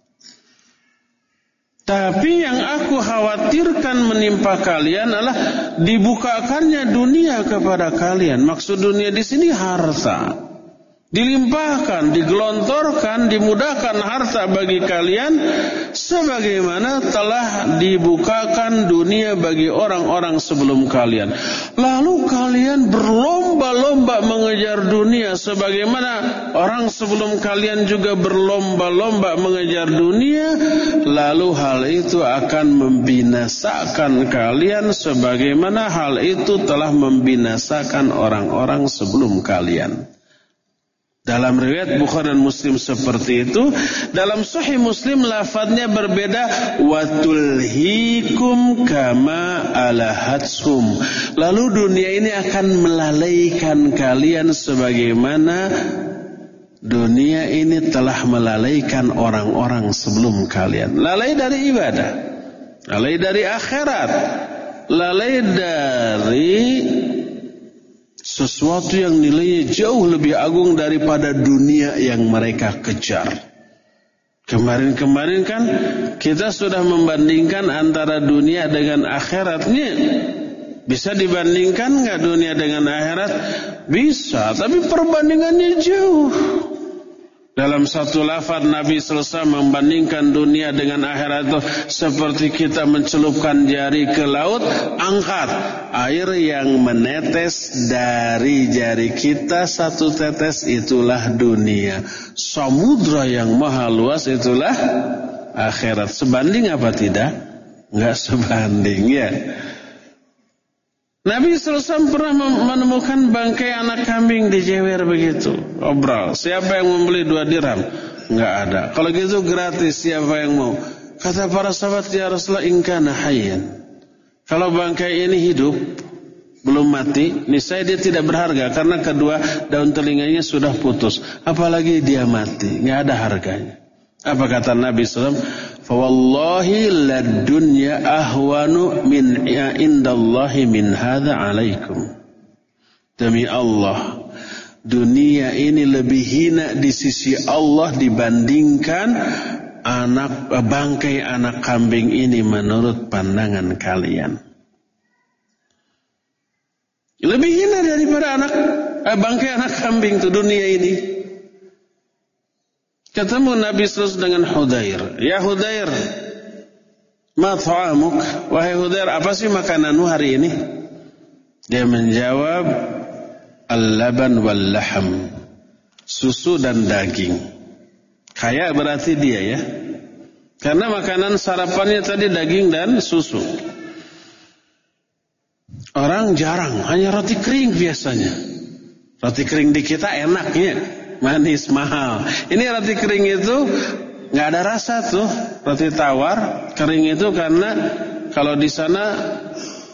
Tapi yang aku khawatirkan menimpa kalian adalah dibukakannya dunia kepada kalian. Maksud dunia di sini harta. Dilimpahkan, digelontorkan, dimudahkan harta bagi kalian sebagaimana telah dibukakan dunia bagi orang-orang sebelum kalian. Lalu kalian berlomba-lomba mengejar dunia sebagaimana orang sebelum kalian juga berlomba-lomba mengejar dunia. Lalu hal itu akan membinasakan kalian sebagaimana hal itu telah membinasakan orang-orang sebelum kalian. Dalam riwayat Bukhari dan Muslim seperti itu. Dalam Sahih Muslim lafadznya berbeda. Watulhikum kama alahatsum. Lalu dunia ini akan melalaikan kalian sebagaimana dunia ini telah melalaikan orang-orang sebelum kalian. Lalai dari ibadah, lalai dari akhirat, lalai dari sesuatu yang nilainya jauh lebih agung daripada dunia yang mereka kejar. Kemarin-kemarin kan kita sudah membandingkan antara dunia dengan akhiratnya. Bisa dibandingkan nggak dunia dengan akhirat? Bisa, tapi perbandingannya jauh. Dalam satu lafaz Nabi sallallahu alaihi wasallam membandingkan dunia dengan akhirat itu seperti kita mencelupkan jari ke laut, angkat air yang menetes dari jari kita satu tetes, itulah dunia. Samudra yang maha luas itulah akhirat. Sebanding apa tidak? Enggak sebanding, ya. Nabi sallallahu alaihi wasallam pernah menemukan bangkai anak kambing dijewer begitu. Obral, siapa yang membeli dua dirham? Enggak ada. Kalau gitu gratis, siapa yang mau? Kata para sahabat, ya Rasulullah, in kana hayyan. Kalau bangkai ini hidup, belum mati, niscaya dia tidak berharga karena kedua daun telinganya sudah putus. Apalagi dia mati, enggak ada harganya. Apa kata Nabi sallallahu alaihi wasallam? Fawallahi ladunya ahwanu min indallahi min hadza alaikum. Demi Allah, dunia ini lebih hina di sisi Allah dibandingkan anak bangkai anak kambing ini menurut pandangan kalian. Lebih hina daripada anak bangkai anak kambing itu dunia ini. Ketemu Nabi sallallahu alaihi wasallam dengan Hudair. Ya Hudair, ma ta'amuk? Wahai Hudair, apa sih makananmu hari ini? Dia menjawab, al-laban wal laham. Susu dan daging. Kaya berarti dia, ya. Karena makanan sarapannya tadi daging dan susu. Orang jarang, hanya roti kering biasanya. Roti kering di kita enaknya, manis, mahal. Ini roti kering itu nggak ada rasa tuh. Roti tawar kering itu karena kalau di sana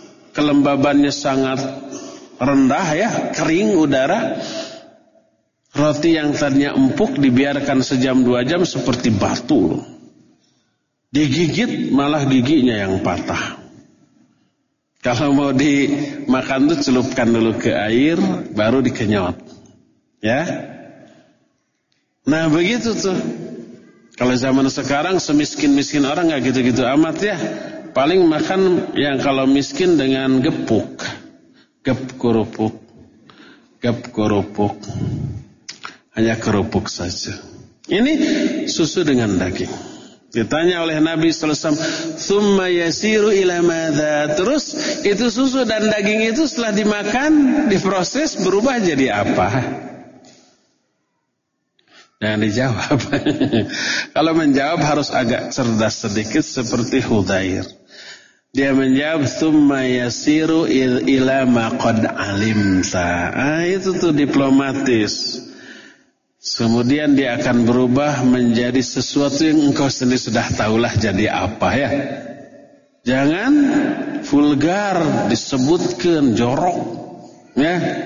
kelembabannya sangat rendah, ya, kering udara. Roti yang tadinya empuk dibiarkan sejam dua jam seperti batu. Digigit malah giginya yang patah. Kalau mau dimakan tuh celupkan dulu ke air, baru dikenyot. Ya. Nah begitu tuh. Kalau zaman sekarang semiskin-miskin orang gak gitu-gitu amat ya. Paling makan yang kalau miskin dengan gepuk. Gep kerupuk. Gep kerupuk. Hanya kerupuk saja. Ini susu dengan daging. Ditanya oleh Nabi sallallahu alaihi wasallam, "Tsumma yasiru ila madza?" Terus itu susu dan daging itu setelah dimakan, diproses berubah jadi apa? Jangan dijawab. Kalau menjawab harus agak cerdas sedikit seperti Hudzair. Dia menjawab, "Tsumma yasiru ila ma qad alimta." Ah, itu tuh diplomatis. Kemudian dia akan berubah menjadi sesuatu yang engkau sendiri sudah tahulah jadi apa ya. Jangan vulgar disebutkan jorok ya.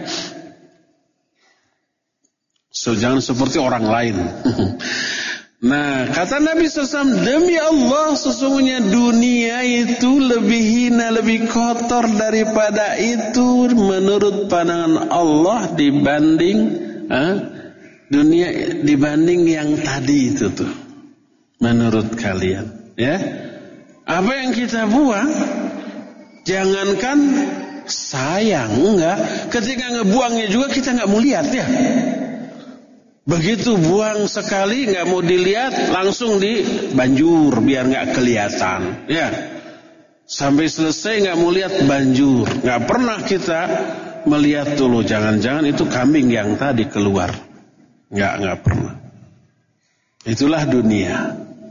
So, jangan seperti orang lain. Nah, kata Nabi sallallahu alaihi wasallam, demi Allah sesungguhnya dunia itu lebih hina, lebih kotor daripada itu menurut pandangan Allah dibanding eh, dunia dibanding yang tadi itu tuh. Menurut kalian, ya. Apa yang kita buang, jangankan sayang, enggak. Ketika ngebuangnya juga kita enggak mau lihat ya. Begitu buang sekali enggak mau dilihat, langsung dibanjur biar enggak kelihatan, ya. Sampai selesai enggak mau lihat banjur. Enggak pernah kita melihat dulu, jangan-jangan itu kambing yang tadi keluar. Enggak, enggak pernah. Itulah dunia.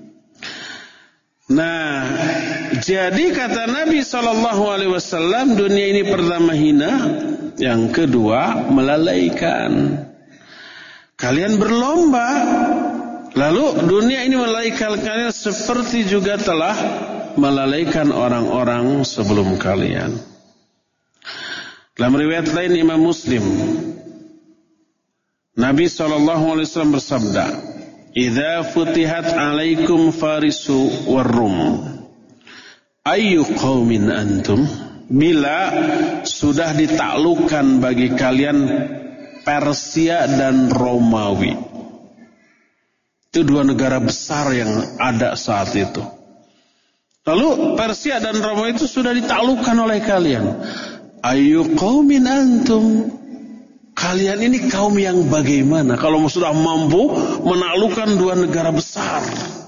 Nah, jadi kata Nabi shallallahu alaihi wasallam, dunia ini pertama hina, yang kedua melalaikan. Kalian berlomba, lalu dunia ini melalaikan kalian seperti juga telah melalaikan orang-orang sebelum kalian. Dalam riwayat lain Imam Muslim, Nabi shallallahu alaihi wasallam bersabda, "Idza futihat alaikum farisu warrum, ayyu qaumin antum?" Bila sudah ditaklukkan bagi kalian Persia dan Romawi. Itu dua negara besar yang ada saat itu. Lalu Persia dan Romawi itu sudah ditaklukkan oleh kalian. Ayyu qaumin antum? Kalian ini kaum yang bagaimana kalau sudah mampu menaklukkan dua negara besar?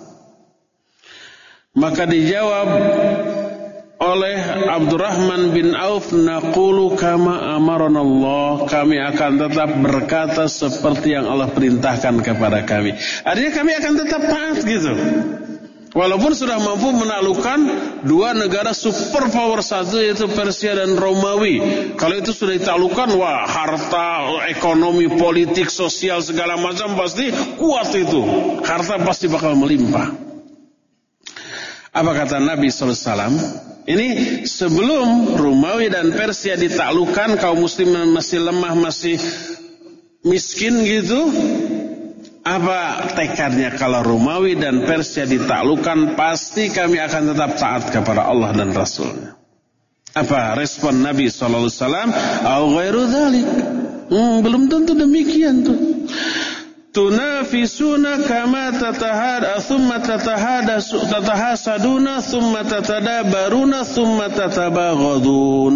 Maka dijawab oleh Abdurrahman bin Auf, naqulu kama amarana Allah, kami akan tetap berkata seperti yang Allah perintahkan kepada kami. Artinya kami akan tetap taat gitu. Walaupun sudah mampu menaklukkan dua negara superpower satu yaitu Persia dan Romawi. Kalau itu sudah ditaklukkan, wah harta, ekonomi, politik, sosial segala macam pasti kuat itu. Harta pasti bakal melimpah. Apa kata Nabi sallallahu alaihi wasallam? Ini sebelum Romawi dan Persia ditaklukkan, kaum muslimin masih lemah, masih miskin gitu. Apa tekadnya kalau Romawi dan Persia ditaklukkan, pasti kami akan tetap taat kepada Allah dan Rasulnya. Apa respon Nabi sallallahu alaihi wasallam? Au ghairu dzalik. Hmm, belum tentu demikian tuh. Tunafisuna kama tatahada thumma tatahada tatahasaduna thumma tatadabaruna thumma tatabaghadun.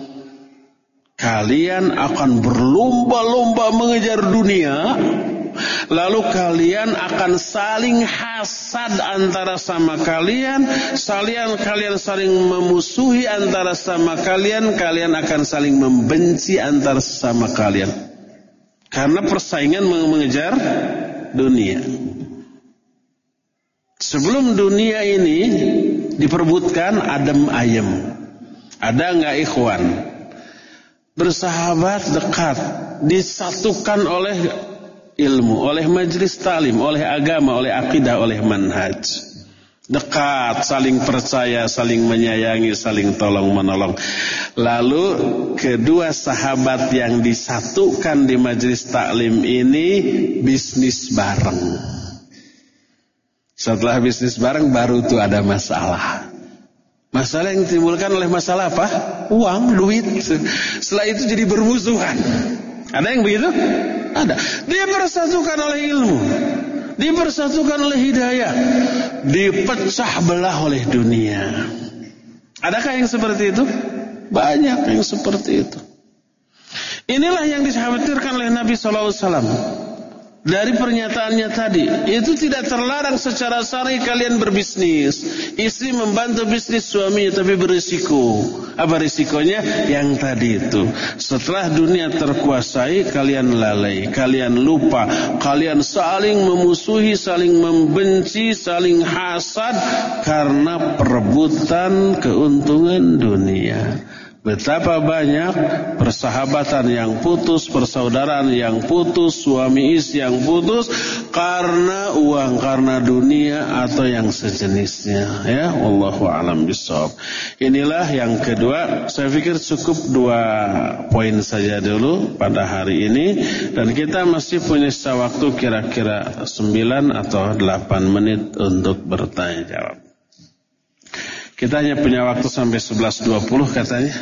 Kalian akan berlomba-lomba mengejar dunia, lalu kalian akan saling hasad antara sama kalian, saling kalian saling memusuhi antara sama kalian, kalian akan saling membenci antara sama kalian. Karena persaingan mengejar dunia. Sebelum dunia ini diperbutkan adem ayem, ada enggak ikhwan? Bersahabat dekat, disatukan oleh ilmu, oleh majelis talim, oleh agama, oleh akidah, oleh manhaj. dekat, saling percaya, saling menyayangi, saling tolong menolong. Lalu kedua sahabat yang disatukan di majelis taklim ini bisnis bareng. Setelah bisnis bareng baru tuh ada masalah. Masalah yang ditimbulkan oleh masalah apa? Uang, duit. Setelah itu jadi bermusuhan. Ada yang begitu? Ada. Dia bersatukan oleh ilmu, dipersatukan oleh hidayah, dipecah belah oleh dunia. Adakah yang seperti itu? Banyak yang seperti itu. Inilah yang dikhawatirkan oleh Nabi shallallahu alaihi wasallam. Dari pernyataannya tadi, itu tidak terlarang secara syar'i kalian berbisnis. Istri membantu bisnis suaminya, tapi berisiko. Apa risikonya? Yang tadi itu. Setelah dunia terkuasai, kalian lalai, kalian lupa, kalian saling memusuhi, saling membenci, saling hasad karena perebutan keuntungan dunia. Betapa banyak persahabatan yang putus, persaudaraan yang putus, suami istri yang putus karena uang, karena dunia atau yang sejenisnya. Ya, wallahu a'lam bishawab. Inilah yang kedua. Saya pikir cukup dua poin saja dulu pada hari ini, dan kita masih punya sisa waktu kira-kira sembilan atau delapan menit untuk bertanya jawab. Kita hanya punya waktu sampai sebelas dua puluh katanya.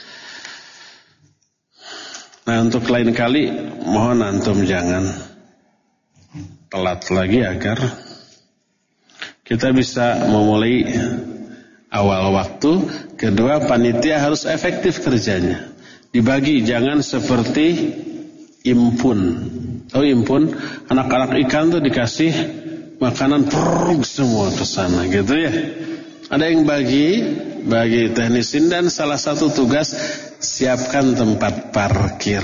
Nah, untuk lain kali mohon antum jangan telat lagi agar kita bisa memulai awal waktu. Kedua, panitia harus efektif kerjanya. Dibagi, jangan seperti impun. Tahu impun? Anak-anak ikan tuh dikasih makanan perug semua ke sana gitu ya. Ada yang bagi, bagi teknisin, dan salah satu tugas siapkan tempat parkir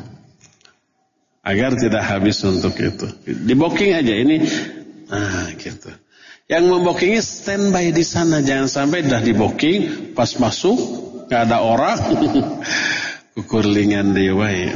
agar tidak habis untuk itu. Di booking aja ini, nah gitu. Yang membookingi standby di sana, jangan sampai dah di booking pas masuk nggak ada orang, kukurlingan dewa ya.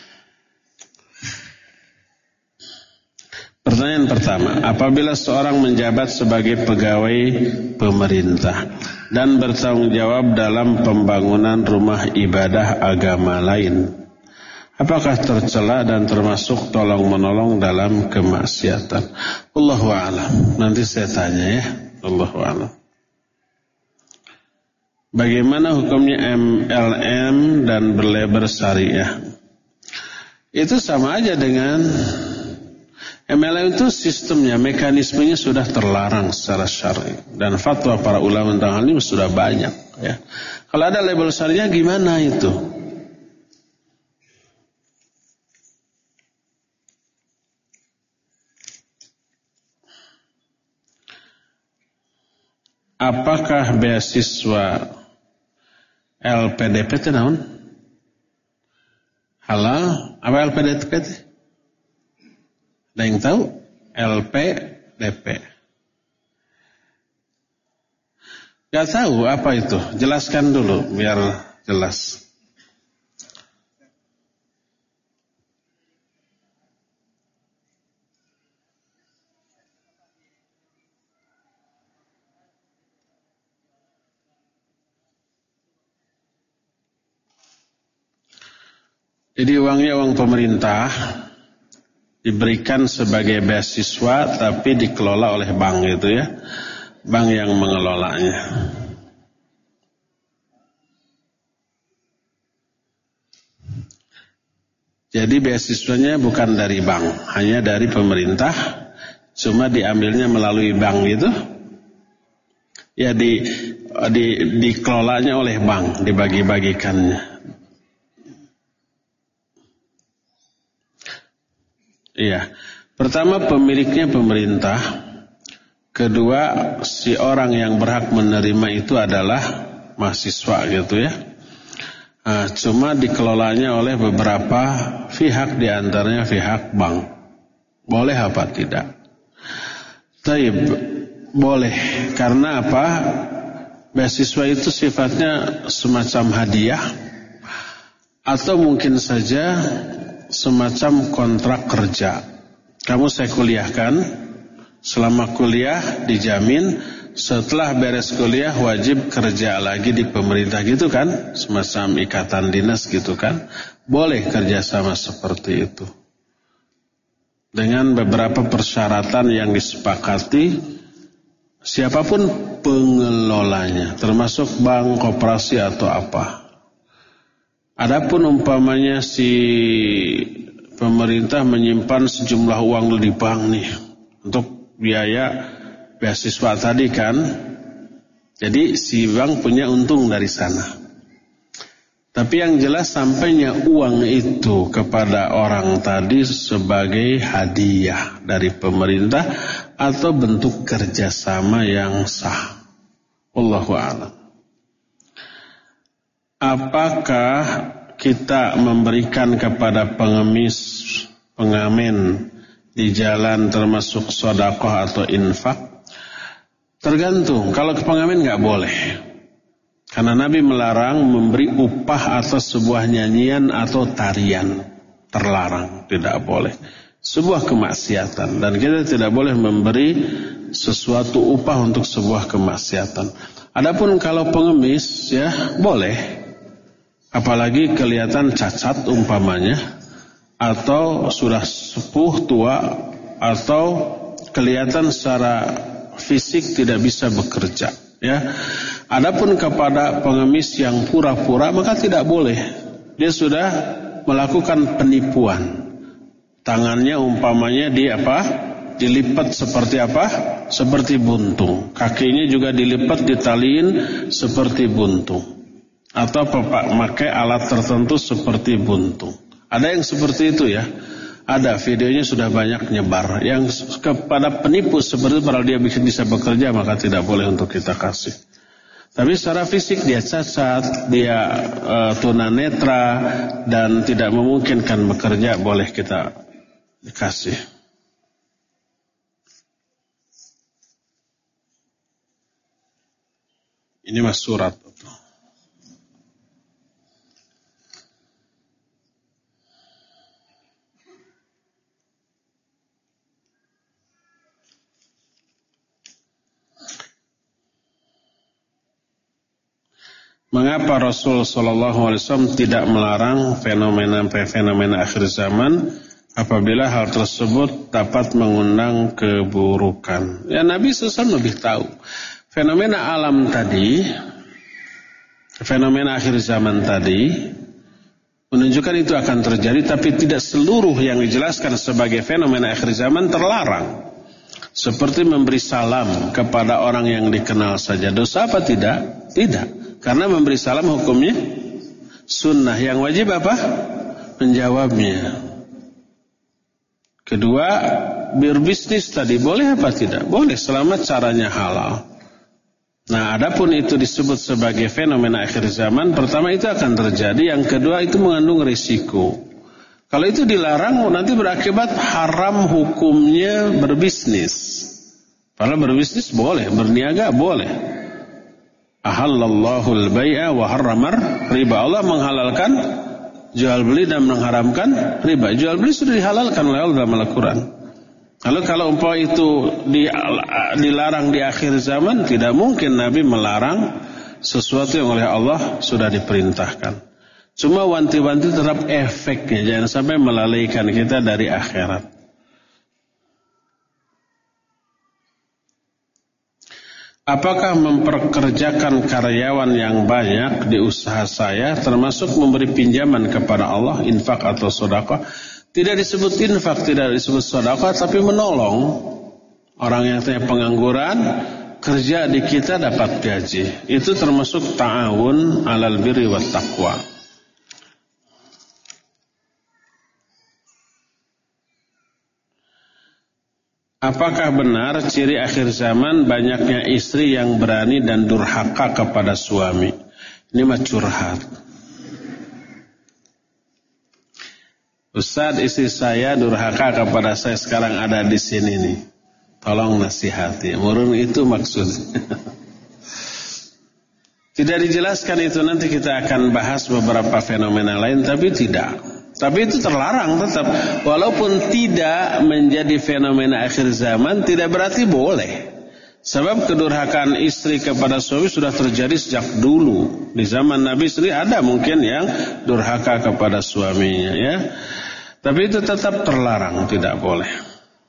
Pertanyaan pertama, apabila seorang menjabat sebagai pegawai pemerintah dan bertanggung jawab dalam pembangunan rumah ibadah agama lain, apakah tercela dan termasuk tolong-menolong dalam kemaksiatan? Allahu a'lam. Nanti saya tanya ya. Allahu a'lam. Bagaimana hukumnya M L M dan berlabel syariah? Itu sama aja dengan M L M itu sistemnya, mekanismenya sudah terlarang secara syar'i, dan fatwa para ulama tentang hal ini sudah banyak ya. Kalau ada label syariah gimana itu? Apakah beasiswa L P D P itu naon? Halal? Apa L P D P itu? Ada yang tahu? L P D P. Gak tahu apa itu? Jelaskan dulu biar jelas. Jadi uangnya uang pemerintah, diberikan sebagai beasiswa tapi dikelola oleh bank gitu ya. Bank yang mengelolanya. Jadi beasiswanya bukan dari bank, hanya dari pemerintah, cuma diambilnya melalui bank gitu. Ya di, di dikelolanya oleh bank, dibagi-bagikannya. Iya, pertama pemiliknya pemerintah, kedua si orang yang berhak menerima itu adalah mahasiswa gitu ya. Nah, cuma dikelolanya oleh beberapa pihak, diantaranya pihak bank. Boleh apa tidak? Taib, boleh, karena apa? Beasiswa itu sifatnya semacam hadiah atau mungkin saja semacam kontrak kerja. Kamu saya kuliahkan, selama kuliah dijamin setelah beres kuliah wajib kerja lagi di pemerintah gitu kan, semacam ikatan dinas gitu kan. Boleh kerjasama seperti itu dengan beberapa persyaratan yang disepakati siapapun pengelolanya, termasuk bank, koperasi atau apa. Adapun umpamanya si pemerintah menyimpan sejumlah uang di bank nih untuk biaya beasiswa tadi kan, jadi si bank punya untung dari sana. Tapi yang jelas sampainya uang itu kepada orang tadi sebagai hadiah dari pemerintah atau bentuk kerjasama yang sah. Wallahu a'lam. Apakah kita memberikan kepada pengemis, pengamen di jalan termasuk sedekah atau infak? Tergantung. Kalau ke pengamen nggak boleh, karena Nabi melarang memberi upah atas sebuah nyanyian atau tarian. Terlarang, tidak boleh. Sebuah kemaksiatan, dan kita tidak boleh memberi sesuatu upah untuk sebuah kemaksiatan. Adapun kalau pengemis, ya boleh. Apalagi kelihatan cacat umpamanya, atau sudah sepuh tua, atau kelihatan secara fisik tidak bisa bekerja, ya. Adapun kepada pengemis yang pura-pura maka tidak boleh. Dia sudah melakukan penipuan. Tangannya umpamanya di apa? Dilipat seperti apa? Seperti buntung. Kakinya juga dilipat, ditaliin seperti buntung. Atau memakai alat tertentu seperti buntung. Ada yang seperti itu ya. Ada, videonya sudah banyak nyebar. Yang kepada penipu seperti itu, kalau dia bisa bekerja maka tidak boleh untuk kita kasih. Tapi secara fisik dia cacat, dia uh, tunanetra dan tidak memungkinkan bekerja, boleh kita dikasih. Ini mas surat. Mengapa Rasul Shallallahu Alaihi Wasallam tidak melarang fenomena-fenomena akhir zaman apabila hal tersebut dapat mengundang keburukan? Ya, Nabi Shallallahu Alaihi Wasallam lebih tahu. Fenomena alam tadi, fenomena akhir zaman tadi menunjukkan itu akan terjadi, tapi tidak seluruh yang dijelaskan sebagai fenomena akhir zaman terlarang. Seperti memberi salam kepada orang yang dikenal saja, dosa apa tidak? Tidak. Karena memberi salam hukumnya sunnah. Yang wajib apa? Menjawabnya. Kedua, berbisnis tadi boleh apa tidak? Boleh selama caranya halal. Nah, adapun itu disebut sebagai fenomena akhir zaman, pertama itu akan terjadi. Yang kedua itu mengandung risiko. Kalau itu dilarang nanti berakibat haram hukumnya berbisnis. Padahal berbisnis boleh, berniaga boleh. Ahallallahu al-bai'a wa harramar riba. Allah menghalalkan jual beli dan mengharamkan riba. Jual beli sudah dihalalkan oleh Allah dalam Al-Quran. Lalu kalau umpama itu dilarang di akhir zaman, tidak mungkin Nabi melarang sesuatu yang oleh Allah sudah diperintahkan. Cuma wanti-wanti terhadap efeknya, jangan sampai melalaikan kita dari akhirat. Apakah memperkerjakan karyawan yang banyak di usaha saya termasuk memberi pinjaman kepada Allah, infak atau sedekah? Tidak disebut infak, tidak disebut sedekah, tapi menolong orang yang punya pengangguran, kerja di kita dapat gaji. Itu termasuk ta'awun 'alal birri wat taqwa. Apakah benar ciri akhir zaman banyaknya istri yang berani dan durhaka kepada suami? Ini mah curhat. Ustaz, istri saya durhaka kepada saya, sekarang ada di sini nih. Tolong nasihati. Murun itu maksudnya. Tidak dijelaskan itu, nanti kita akan bahas beberapa fenomena lain, tapi tidak. Tapi itu terlarang tetap. Walaupun tidak menjadi fenomena akhir zaman, tidak berarti boleh. Sebab kedurhakaan istri kepada suami sudah terjadi sejak dulu. Di zaman Nabi sendiri ada mungkin yang durhaka kepada suaminya, ya. Tapi itu tetap terlarang, tidak boleh.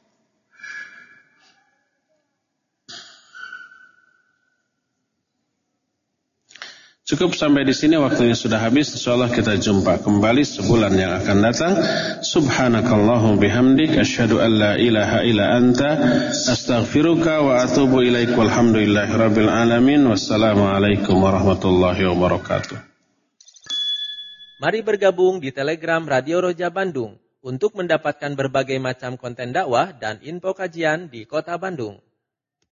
Cukup sampai di sini, waktunya sudah habis. Insyaallah kita jumpa kembali sebulan yang akan datang. Subhanakallahumma bihamdik asyhadu an la ilaha illa anta astaghfiruka wa atubu ilaik. Walhamdulillahirabbil alamin. Wassalamualaikum warahmatullahi wabarakatuh. Mari bergabung di Telegram Radio Roja Bandung untuk mendapatkan berbagai macam konten dakwah dan info kajian di Kota Bandung.